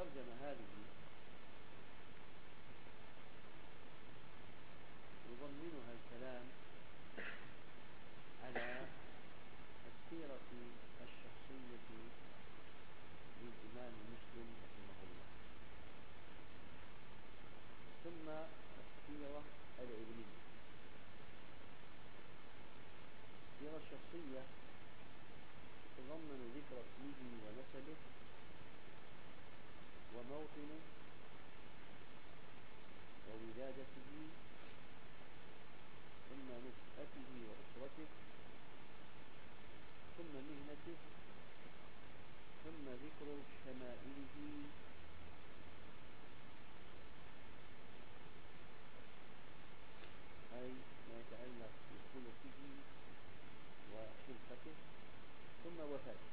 الترجمة هذه يضمنها الكلام على السيرة الشخصية للإمام مسلم رحمه الله، ثم السيرة العلمية. السيرة الشخصية تتضمن ذكر اسمه ونسبه وموطنه وولادته ثم نشأته وأسرته ثم مهنته ثم ذكر شمائله أي ما يتعلق بخلقه وخلقته ثم وفاته.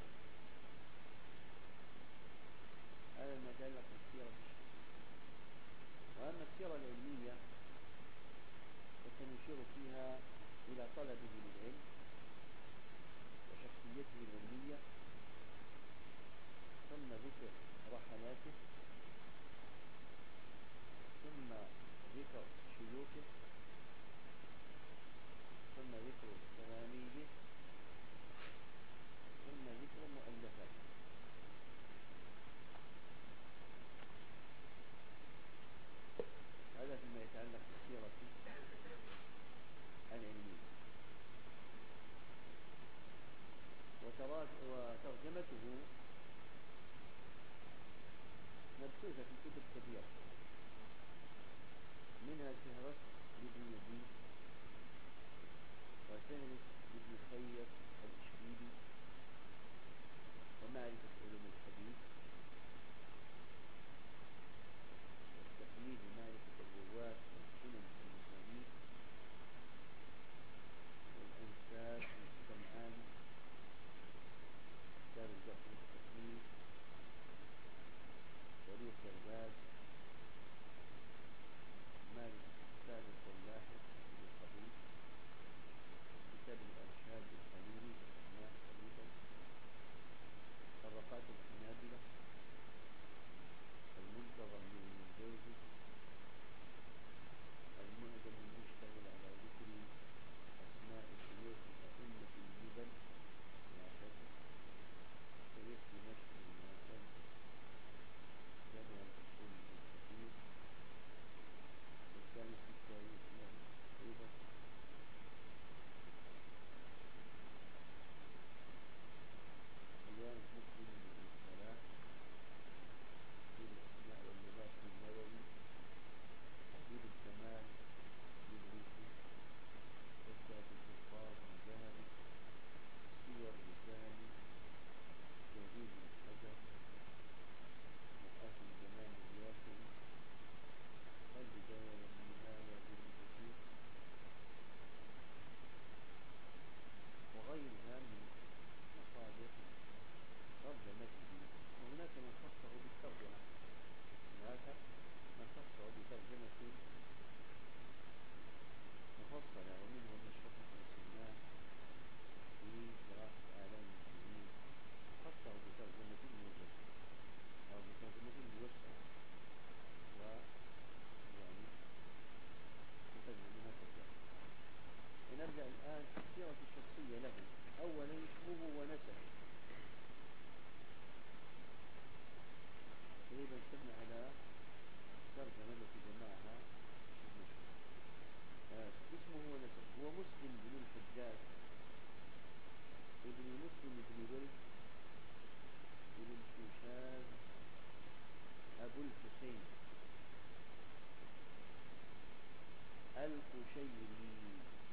هذا ما يتعلق بالسيرة الشخصية. وأما السيرة العلمية فسنشير فيها إلى طلبه للعلم وشخصيته العلمية ثم ذكر رحلاته ثم ذكر شيوخه ثم ذكر تلاميذه ثم ذكر مؤلفاته. هذا فيما يتعلق بالسيرة العلمية. وترجمته مبثوثة في كتب كثيرة، منها فهرس لابن يزيد وفهرس لابن خير الإشبيلي ومعرفة علوم الحديث والتقليد ومعرفة الرواة والسنن والمسانيد والأنساب والسمعان كتاب الجرح والتقليد تاريخ بغداد معرفة السابق واللاحق من القبيل كتاب الأرشاد للخليلي والأحناف أيضا طبقات الحنابلة المنتظم لابن الجوزي المعجم المشتمل على ذكر أسماء شيوخ الأئمة الجبل ناقص تاريخ دمشق الناصر جامع الأصول الكثير والثاني في التاريخ له أيضا رياض مسلم بن الصلاح في الأسماء واللغات النووي تحديد الكمال للعيسي تذكرة الحفاظ الذهبي سير الذهبي تهذيب الحجر محاسن الزمان الياسري البداية والنهاية لابن كثير وغيرها من مصادر ترجمته. وهناك من خصه بالترجمة، هناك من خصه بترجمة مفصلة ومنهم مشرف بن سلمان في دراسة أعلام المسلمين خصه بترجمة موجزة أو بترجمة موسعة ويعني تقدم منها ترجمة. ونبدأ الآن في السيرة الشخصية له. أولا اسمه ونسبه. تقريبا سمع على الترجمة التي جمعها اسمه ونسبه. هو مسلم بن الحجاج ابن مسلم بن ولد بن الشوشاذ أبو الحسين القشيري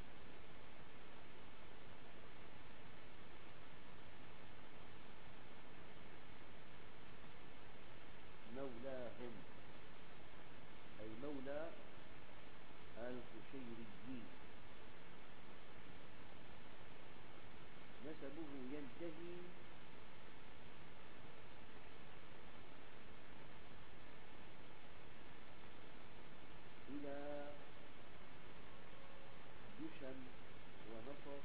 مولاهم أي مولى القشيريين. نسبه ينتهي إلى جشم ونصر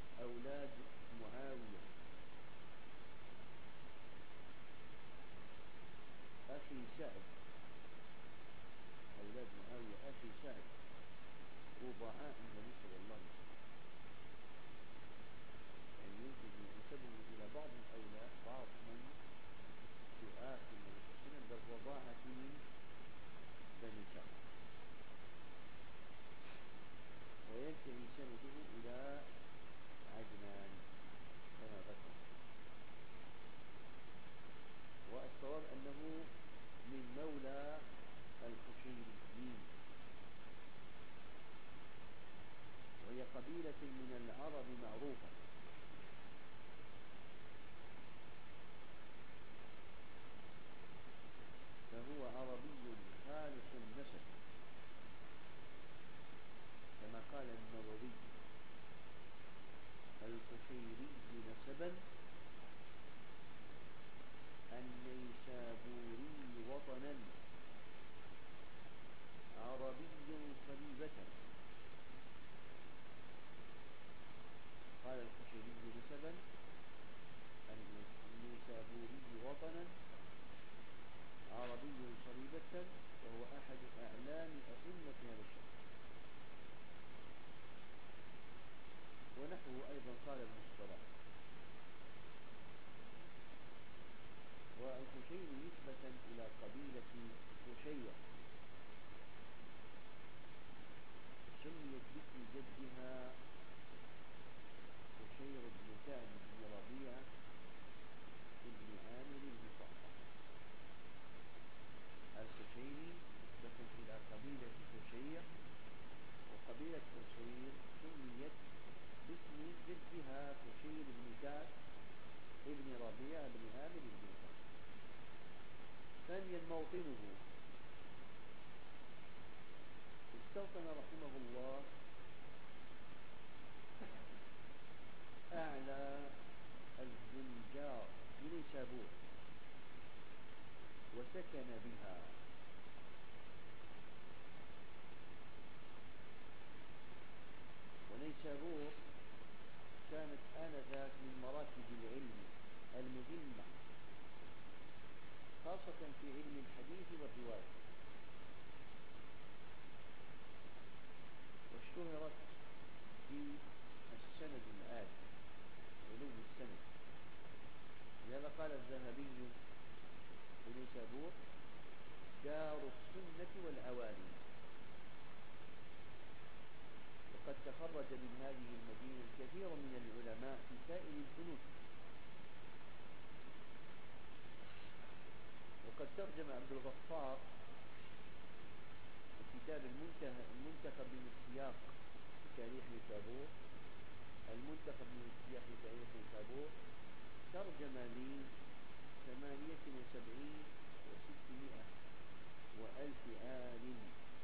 أولاد معاوية سعد، أولاد معاوية أخي سعد وضعاء النبي صلى الله عليه وسلم، يعني ينسبه إلى بعض الأولاد، بعض من يؤاخي النبي صلى الله عليه وسلم بالرضاعة من بني سعد، وينتهي سنده إلى عدنان كما ذكر. والصواب أنه من مولى القشيريين، وهي قبيلة من العرب معروفة، فهو عربي خالص النسب كما قال النووي: القشيري نسبا النيسابوري وطنا عربي صليبة. قال القشيري نسبا النيسابوري وطنا عربي صليبة، وهو أحد أعلام أئمة هذا الشأن. ونحوه أيضا قال ابن الصلاح. والقشير نسبة إلى قبيلة قشية سميت باسم جدها قشير بن كعب بن ربيعة بن عامر بن صعصع. القشيري نسبة إلى قبيلة قشية، وقبيلة قشير سميت باسم جدها قشير بن كعب ابن ربيعة بن عامر بن صعصع. ثانيا موطنه، استوطن رحمه الله أعلى الزنجار بنيسابور وسكن بها، ونيسابور كانت آنذاك من مراكز العلم المهمة، خاصة في علم الحديث والرواية، واشتهرت بالسند العالي، علو السند. لهذا قال الذهبي في نيسابور: دار السنة والعوالم. وقد تخرج من هذه المدينة الكثير من العلماء في سائر الفنون. وقد ترجم عبد الغفار في كتاب المنتخب من السياق في تاريخ نيسابور، المنتخب من السياق في تاريخ نيسابور، ترجم لي 78 و600 وألف عالم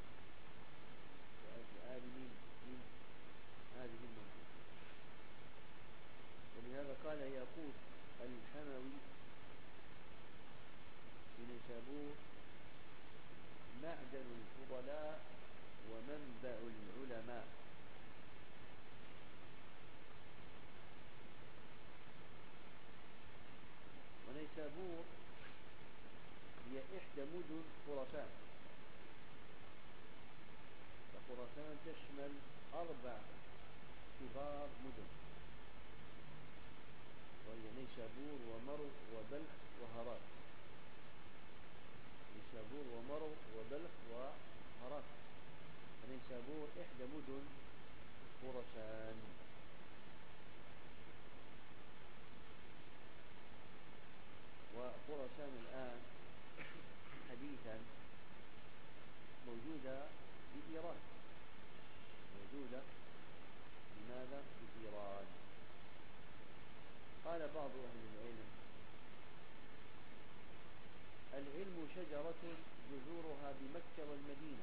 من هذه المنطقة. ولهذا قال ياقوت الحموي في نيسابور: معدن الفضلاء ومنبع العلماء. ونيسابور هي إحدى مدن خراسان، فخراسان تشمل 4 كبار مدن، وهي نيسابور ومرو وبلخ وهرات. نيسابور ومرو وبلخ وهرات، فنيسابور إحدى مدن خراسان. وخراسان الآن حديثا موجودة بإيران، موجودة لماذا؟ بإيران. قال بعض أهل العلم: العلم شجرة جذورها بمكة والمدينة،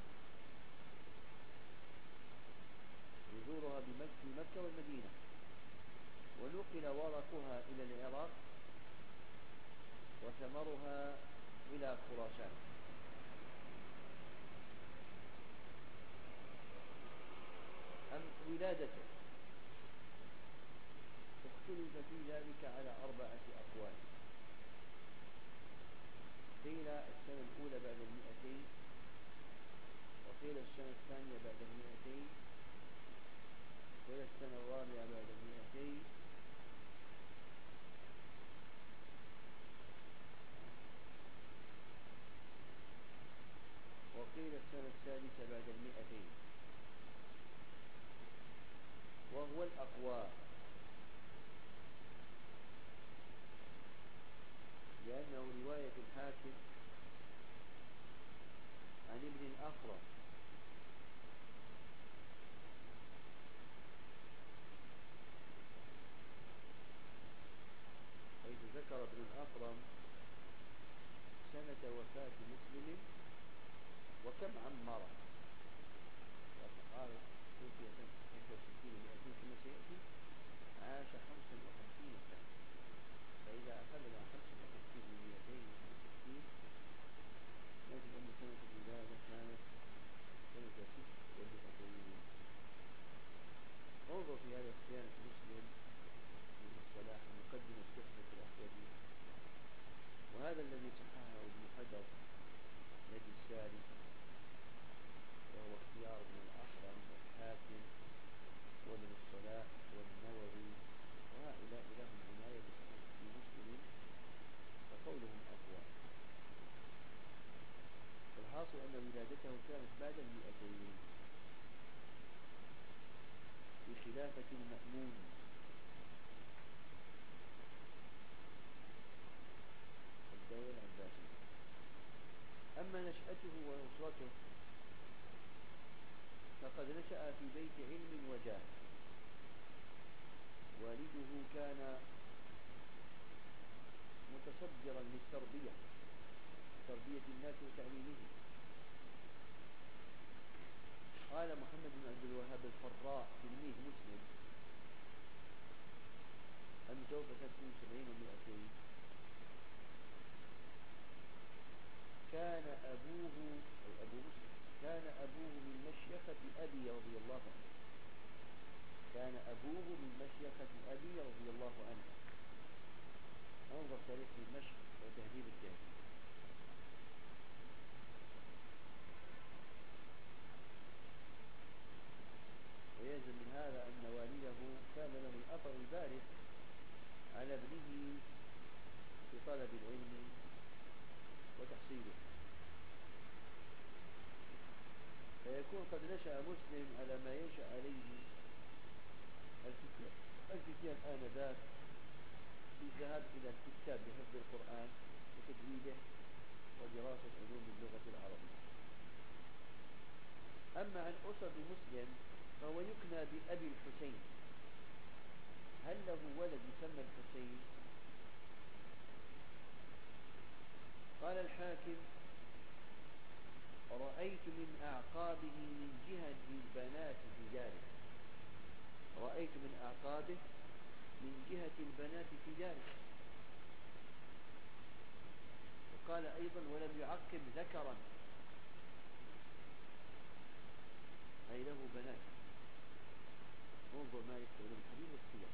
جذورها بمكة والمدينة، ونقل ورقها إلى العراق وثمرها إلى خراسان. ولادته اختلف في ذلك على 4 أقوال. قيل السنة الأولى وقيل السنة الثانية بعد 200، وقيل السنة الرابعة بعد 200، وقيل السنة السادسة بعد 200، وهو الأقوى، لأنه رواية الحاكم عن ابن الأخرم، حيث ذكر ابن الأخرم سنة وفاة مسلم وكم عمر، قال توفي سنة 65 و200 كما سيأتي، عاش 55 سنة، فإذا أخذنا 55 من 265 نجد أن سنة الولادة كانت سنة 600. انظر في هذا صيانة مسلم ابن الصلاح مقدمة تحفة الأحوذي، وهذا الذي صححه ابن حجر نجي الساري، وهو اختيار ابن الأخرم والحاكم وابن الصلاح والنووي، وهؤلاء لهم عناية في مسلم فقولهم أقوى. الحاصل أن ولادته كانت بعد 200 في خلافة المأمون، الدولة العباسية. أما نشأته وأسرته فقد نشأ في بيت علم وجاه، والده كان متصدرا للتربية، تربية الناس وتعليمهم. قال محمد بن عبد الوهاب الفراء تلميذ مسلم المتوفى سنة 72 و200، كان أبوه أي أبو مسلم كان أبوه من مشيخة أبي رضي الله عنه، كان أبوه من مشيخة أبي رضي الله عنه. انظر تاريخ دمشق وتهذيب التهذيب. ويلزم من هذا أن والده كان له الأثر البارز على ابنه في طلب العلم وتحصيله، فيكون قد نشأ مسلم على ما ينشأ عليه الفتيان آنذاك، بالذهاب إلى الكتاب لحفظ القرآن وتجويده ودراسة علوم اللغة العربية. أما عن أسرة مسلم فهو يكنى بأبي الحسين. هل له ولد يسمى الحسين؟ قال الحاكم: رأيت من أعقابه من جهة البنات في داره، رأيت من أعقابه من جهة البنات في داره. وقال أيضا: ولم يعقب ذكرا، أي له بنات. انظر ما يكتب له الحديث والسير.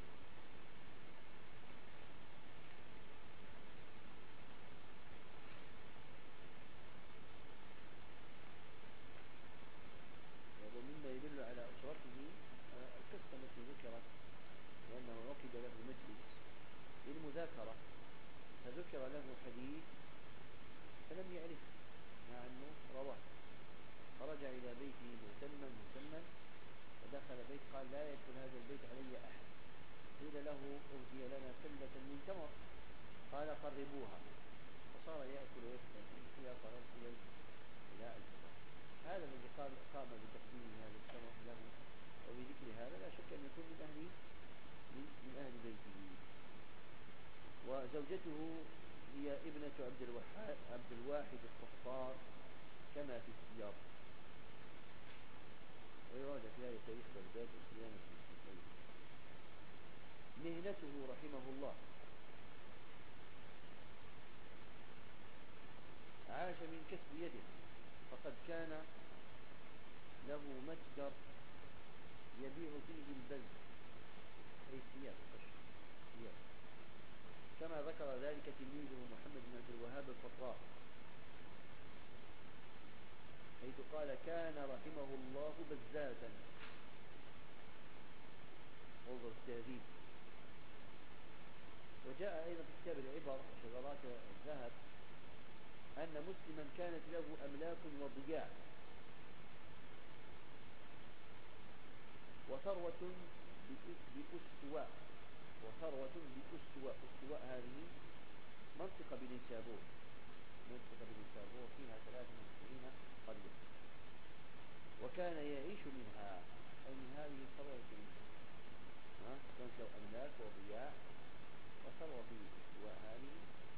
ومما يدل على أسرته القصة التي ذكرت، لأنه عقد له مجلس للمذاكرة فذكر له حديث فلم يعرف مع أنه رواه، فرجع إلى بيته مهتما ودخل بيت قال: لا يدخل هذا البيت علي أحد. قيل له: أهدي لنا سلة من تمر. قال: قربوها. فصار يأكل ويشرب فيها صلاة الليل إلى الفجر. هذا الذي قام بتقديم هذا التمر له وبذكر هذا لا شك أن يكون من أهل بيته. وزوجته هي ابنة عبد الواحد الصفار كما في السياق. ويراجع في هذا تاريخ بغداد وصيانة المسلمين. مهنته رحمه الله: عاش من كسب يده، فقد كان له متجر يبيع فيه البز أي ثياب كما ذكر ذلك تلميذه محمد بن عبد الوهاب الفراء، حيث قال كان رحمه الله بزازا. انظر التهذيب. وجاء أيضا في كتاب العبر وشذرات الذهب أن مسلما كانت له أملاك وضياع وثروة بأستواء. وثروة بأستواء. أستواء هذه منطقة بنيسابور. منطقة بنيسابور فيها 93 قرية، وكان يعيش منها أي من هذه الثروة الكبيرة. كانت له أملاك وضياع وثروة باستواء هذه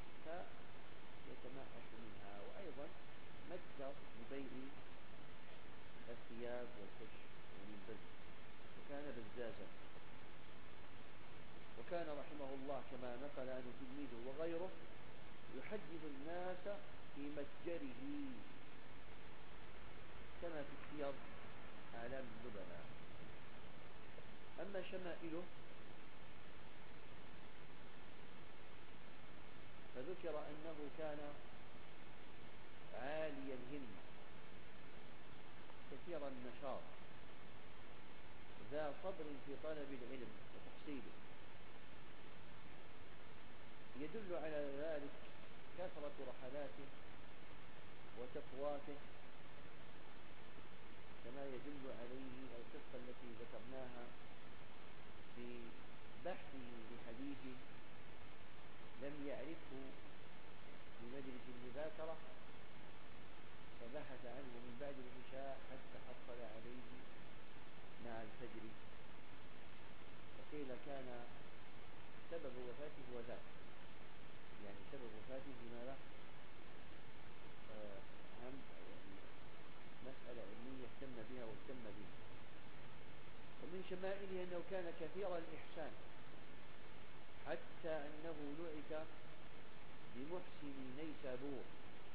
فيتمعش منها، وأيضا متجر لبيع الثياب والكش يعني البز، وكان بزازا. وكان رحمه الله كما نقل عنه تلميذه وغيره يحدث الناس في متجره كما في سير أعلام النبلاء. أما شمائله فذكر أنه كان عالي الهمة كثير النشاط ذا صبر في طلب العلم وتحصيله. يدل على ذلك كثرة رحلاته وتقواته، كما يدل عليه القصة التي ذكرناها في بحثه لحديث لم يعرفه في مجلس المذاكرة فبحث عنه من بعد العشاء حتى حصل عليه مع الفجر، وقيل كان سبب وفاته هو ذاك، يعني سبب وفاته لماذا؟ هم يعني مسألة علمية اهتم بها واهتم بها. ومن شمائله أنه كان كثير الإحسان حتى أنه نعت بمحسن نيسابور.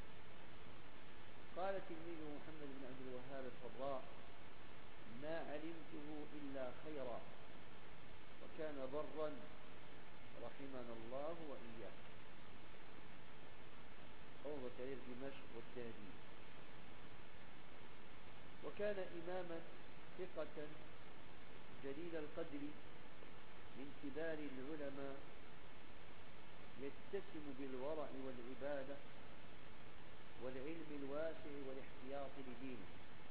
قال تلميذه محمد بن عبد الوهاب الفراء ما علمته إلا خيرا، وكان برا رحمنا الله وإياه. انظر تاريخ دمشق والتهذيب. وكان إماما ثقة جليل القدر من كبار العلماء يتسم بالورع والعبادة والعلم الواسع والاحتياط لدينه،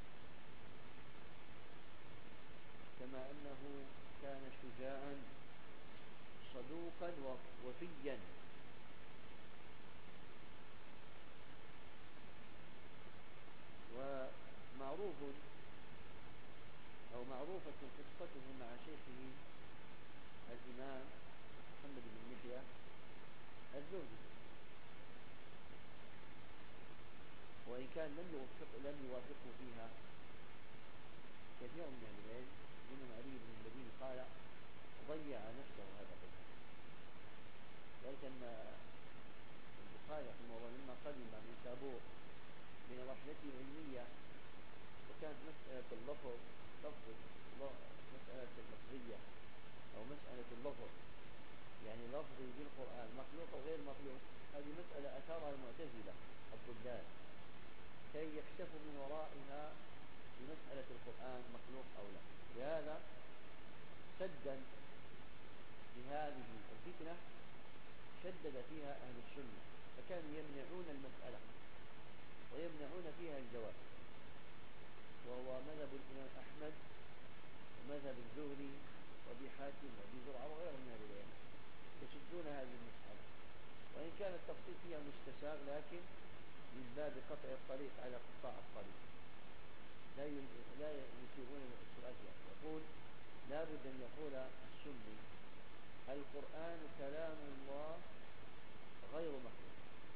كما أنه كان شجاعا صدوقا وفيا. ومعروف أو معروفة قصته مع شيخه الإمام محمد بن يحيى الزهري، وإن كان لم يوافقه فيها كثير من أهل العلم، منهم علي بن المديني قال ضيع نفسه هذا الرجل. ذلك أن البخاري رحمه الله لما قدم نيسابور من رحلته العلمية وكانت مسألة اللفظ مسألة اللفظية أو مسألة اللفظ، يعني لفظي بالقرآن مخلوق أو غير مخلوق، هذه مسألة أثارها المعتزلة الضلال كي يكشفوا من ورائها في مسألة القرآن مخلوق أو لا. لهذا سدا لهذه الفتنة شدد فيها أهل السنة، فكانوا يمنعون المسألة ويمنعون فيها الجواب، وهو مذهب الإمام أحمد ومذهب الزهري وأبي حاتم وأبي زرعة وغيرهم من أهل العلم، يسدون هذه المسألة، وإن كان التفصيل فيها مستساغ لكن من باب قطع الطريق على قطاع الطريق لا يثيرون السؤال فيها. يقول لا بد أن يقول السني القرآن كلام الله غير مخلوق،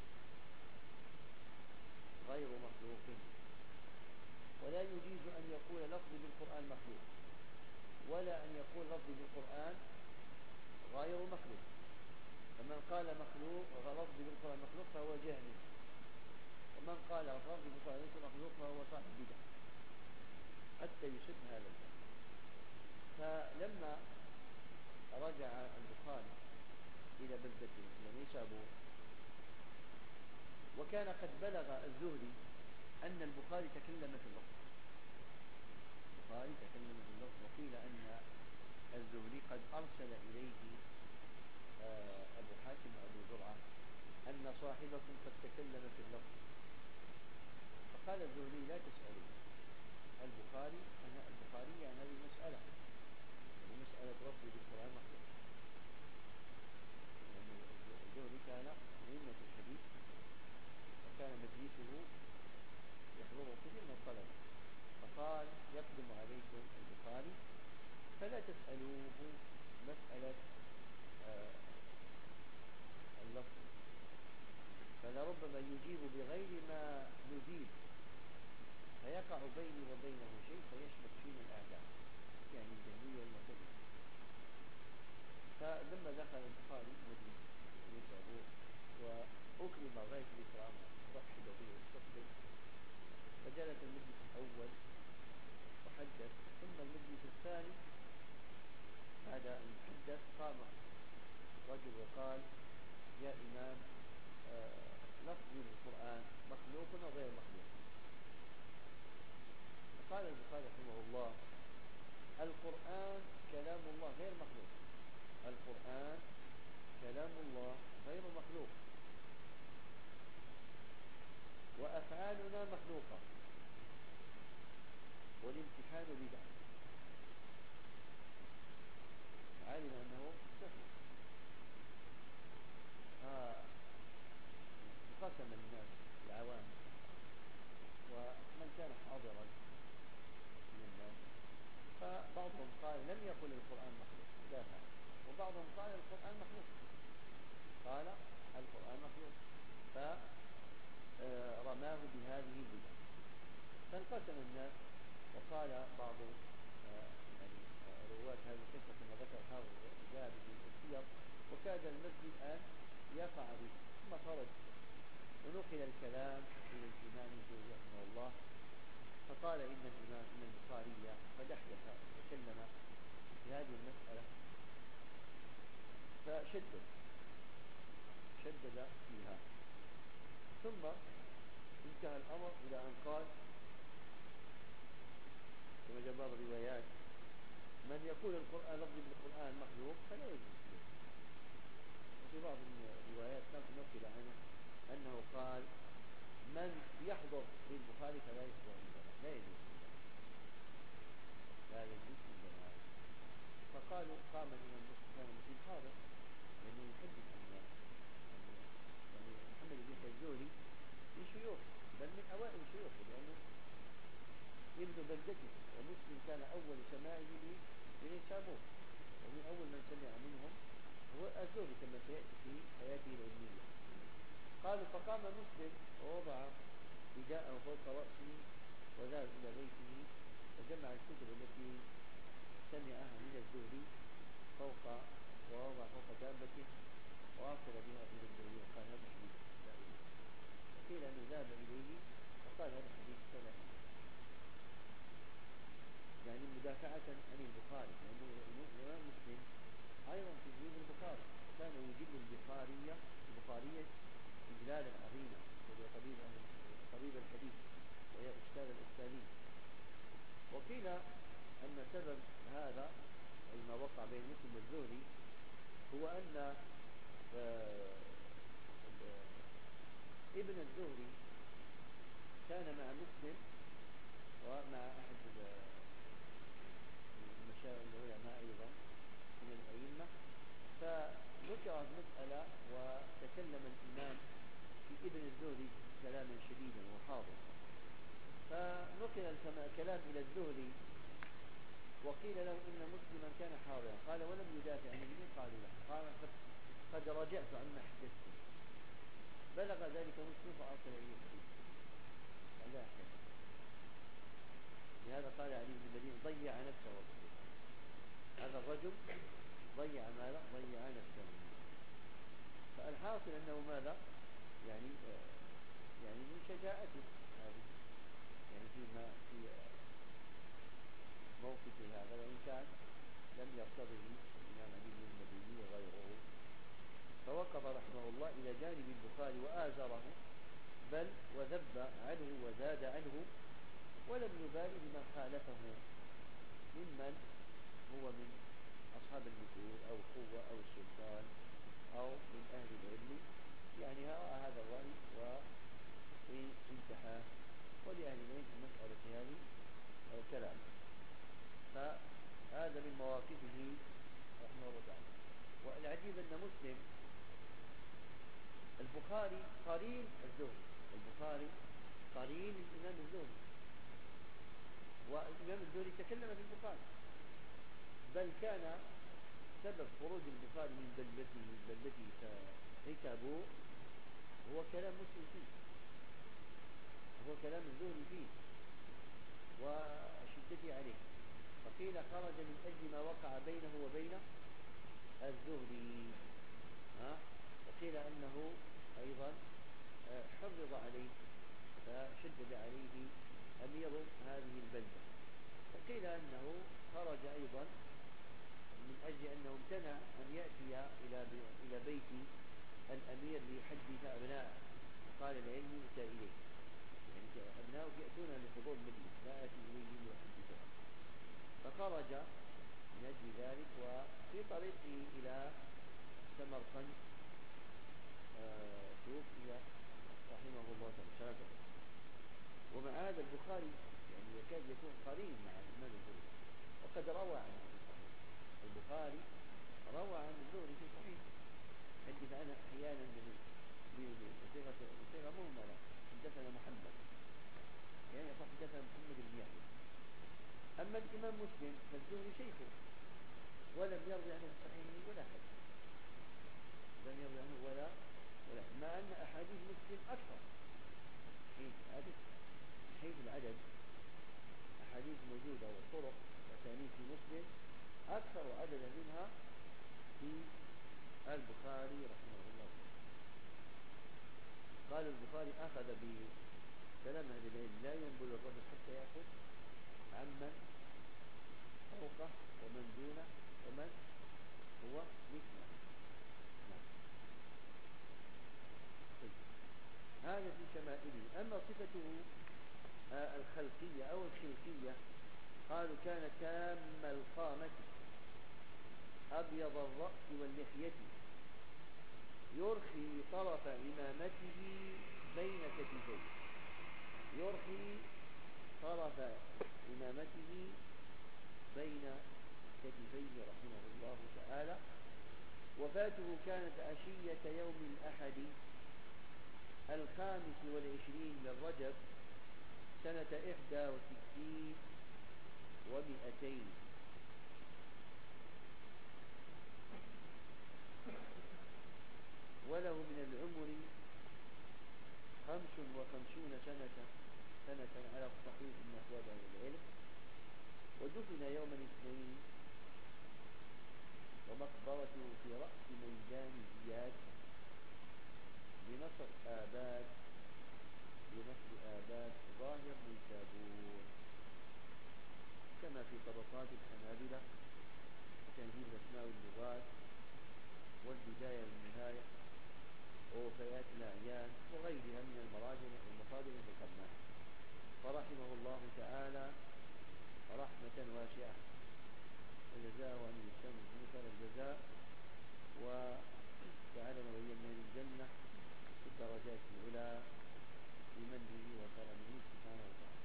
غير مخلوق، ولا يجيز أن يقول لفظ بالقرآن مخلوق ولا أن يقول لفظ بالقرآن غير مخلوق. فمن قال مخلوق لفظ بالقرآن مخلوق فهو جهمي، ومن قال لفظ بالقرآن ليس مخلوق فهو صاحب بدعة، حتى يسد هذا الجهل. فلما رجع البخاري إلى بلدته إلى نيسابور، وكان قد بلغ الزهري أن البخاري تكلم في اللفظ، البخاري تكلم في اللفظ، وقيل أن الزهري قد أرسل إليه أبو حاتم وأبو زرعة أن صاحبكم قد تكلم في اللفظ، فقال الزهري لا تسألوا البخاري عن هذه المسألة، يعني مسألة لفظ بالقرآن مخلوق، لأن الزهري كان من أئمة الحديث وكان مجلسه يحضره كثير من الطلبة، فقال يقدم عليكم البخاري فلا تسألوه مسألة اللفظ، فلربما يجيب بغير ما نجيب فيقع بيني وبينه شيء فيشمت فينا الأعداء، يعني الجهمية والمعتزلة. فلما دخل البخاري مجلسه وأكرم غاية الإكرام رحب به واستقبل، فجلس المجلس الأول وحدث، ثم المجلس الثاني بعد أن حدث قام رجل وقال يا إمام لفظي بالقرآن مخلوق أو غير مخلوق؟ فقال البخاري رحمه الله القرآن كلام الله غير مخلوق، القرآن كلام الله غير مخلوق، وأفعالنا مخلوقة، والامتحان بدعة. علم أنه مخلوق، انقسم الناس العوام ومن كان حاضرا من الناس، فبعضهم قال لم يقل القرآن مخلوق دافع، وبعضهم قال القرآن مخلوق، قال القرآن مخلوق، فرماه بهذه البدعة. فانقسم الناس، وقال بعض يعني رواة هذه القصة كما ذكر حافظ الذهبي في السير وكاد المسجد أن يقع به، ثم خرج ونقل الكلام إلى الإمام الزهري رحمه الله، فقال إن البخاري قد أحدث وتكلم في هذه المسألة، فشدد فيها، ثم انتهى الأمر إلى أن قال كما جاء بعض الروايات من يقول القرآن لفظ بالقرآن مخلوق فلا يجوز له، وفي بعض الروايات نقل عنه أنه قال من يحضر للبخاري فلا يحضر عندنا، لا يجوز عندنا، لا يجوز عندنا. فقالوا قام الإمام كان مسلم حاضر لأنه يحدث عن يعني محمد بن يحيى الزهري من شيوخه بل من أوائل شيوخه، لأنه ابن بلدته، ومسلم كان أول سماعه بنيسابور، ومن أول من سمع منهم هو الزهري كما سيأتي في حياته العلمية. قالوا فقام مسلم ووضع رداءه فوق رأسه وذهب إلى بيته وجمع الكتب التي سمعها من الزهري ووضع فوق دابته وأرسل بها إلى الزهري وقال هذا حديث لا إله، قيل أنه ذهب إليه وقال هذا حديث لا إله، يعني مدافعة عن البخاري، لأنه الإمام مسلم أيضا تجليد البخاري، كان يجل البخارية إجلالا عظيما، وهو طبيب الحديث وهي أستاذ الأستاذين. وقيل أن سبب هذا أي ما وقع بين مسلم والزهري هو أن ابن الزهري كان مع مسلم ومع أحد العلماء أيضا من الأئمة، فذكرت مسألة وتكلم الإمام في ابن الزهري كلاما شديدا وحاضر، فنقل الكلام إلى الزهري وقيل له إن مسلما كان حاضرا، قال ولم يدافع عن اليمين، قالوا لا، قال قد رجعت عما حدثت، بلغ ذلك مسلم فأرسل إليه الحديث قال لا أحتمل. لهذا قال علي بن المدينة ضيع نفسه، هذا الرجل ضيع ماذا؟ ضيع نفسه. فالحاصل أنه ماذا؟ يعني من شجاعته هذه، يعني في موقفه هذا، وإن كان لم يرتضه الإمام علي بن المديني وغيره، فوقف رحمه الله إلى جانب البخاري وآزره بل وذب عنه وزاد عنه، ولم يبالي بمن خالفه ممن هو من أصحاب النفوذ أو القوة أو السلطان أو من أهل العلم، يعني هذا الرأي وانتهى. ولأهل العلم في المسألة هذه كلام. فهذا من مواقفه رحمه الله تعالى. والعجيب أن مسلم البخاري قرين الزهري، البخاري قرين الإمام الزهري، والإمام الزهري تكلم في البخاري، بل كان سبب خروج البخاري من بلدته كتابه هو كلام مسلم فيه، هو كلام الزهري فيه وشدته عليه. فقيل خرج من أجل ما وقع بينه وبين الزهري، وقيل أنه أيضا حرض عليه فشدد عليه أمير هذه البلدة، وقيل أنه خرج أيضا من أجل أنه امتنع أن يأتي إلى بيت الأمير ليحدث أبناءه، قال العلم يؤتى إليه، يعني أبناؤه يأتون لحضور المجلس لا يأتي إليهم ليحدثهم، فخرج من أجل ذلك. وفي طريقه إلى سمرقند توفي رحمه الله تعالى. ومع هذا البخاري يعني يكاد يكون قرين مع الإمام الزهري، وقد روى عنه في الصحيح. البخاري روى عن الزهري في الصحيح، حدث عنه أحيانا بصيغة مهملة، حدثنا محمد، يعني يقول حدثنا محمد بن يحيى. أما الإمام مسلم فالزهري شيخه ولم يروي عنه في الصحيح ولا حديث، لم يروي عنه ولا مع أن أحاديث مسلم أكثر من حيث العدد، أحاديث موجودة وطرق وأسانيد في مسلم أكثر عددا منها في البخاري رحمه الله تعالى. قال البخاري أخذ بكلام أهل العلم لا ينبل الرجل حتى يأخذ عمن فوقه ومن دونه ومن هو مثله. نعم. طيب. هذا في شمائله. أما صفته الخلقية أو الخلقية قالوا كان تام القامة أبيض الرأس واللحية، يرخي طرف إمامته بين كتفيه، يرخي طرف إمامته بين كتفيه رحمه الله تعالى. وفاته كانت عشية يوم الأحد 25 من رجب سنة 61 و200. وله من العمر 55 سنة على الصحيح من أقوال أهل العلم. ودفن يوم الاثنين، ومقبرته في رأس ميدان زياد بنصر آباد ظاهر نيسابور، كما في طبقات الحنابلة وتهذيب الأسماء واللغات والبداية والنهاية ووفيات الأعيان وغيرها من المراجع والمصادر ذكرناها. فرحمه الله تعالى رحمة واسعة، وجزاه عن الإسلام والمسلمين خير الجزاء، وجعلنا وإياه من الجنة في الدرجات العلى بمنه وكرمه سبحانه وتعالى.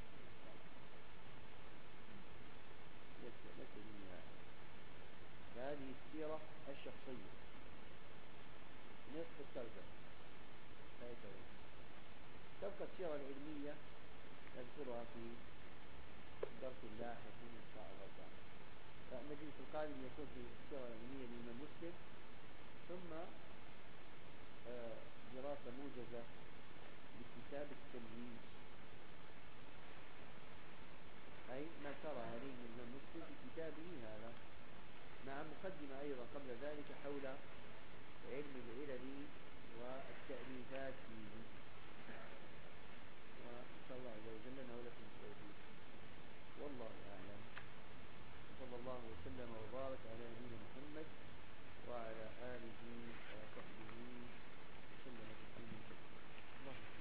نكتب هذه السيرة الشخصية نصف الترجمة لا يتوقف. تبقى السيرة العلمية نذكرها في درس لاحق إن شاء الله تعالى. فالمجلس القادم يكون في السيرة العلمية للإمام مسلم، ثم دراسة موجزة لكتاب التمييز، أي ما سار عليه الإمام مسلم في كتابه هذا، مع مقدمة أيضا قبل ذلك حول علم العلل والتأليفات فيه. وأسأل الله عز وجل لنا ولكم التوفيق، والله أعلم. صلى الله وسلم وبارك على نبينا محمد وعلى آله وصحبه وسلم تسليما كثيرا.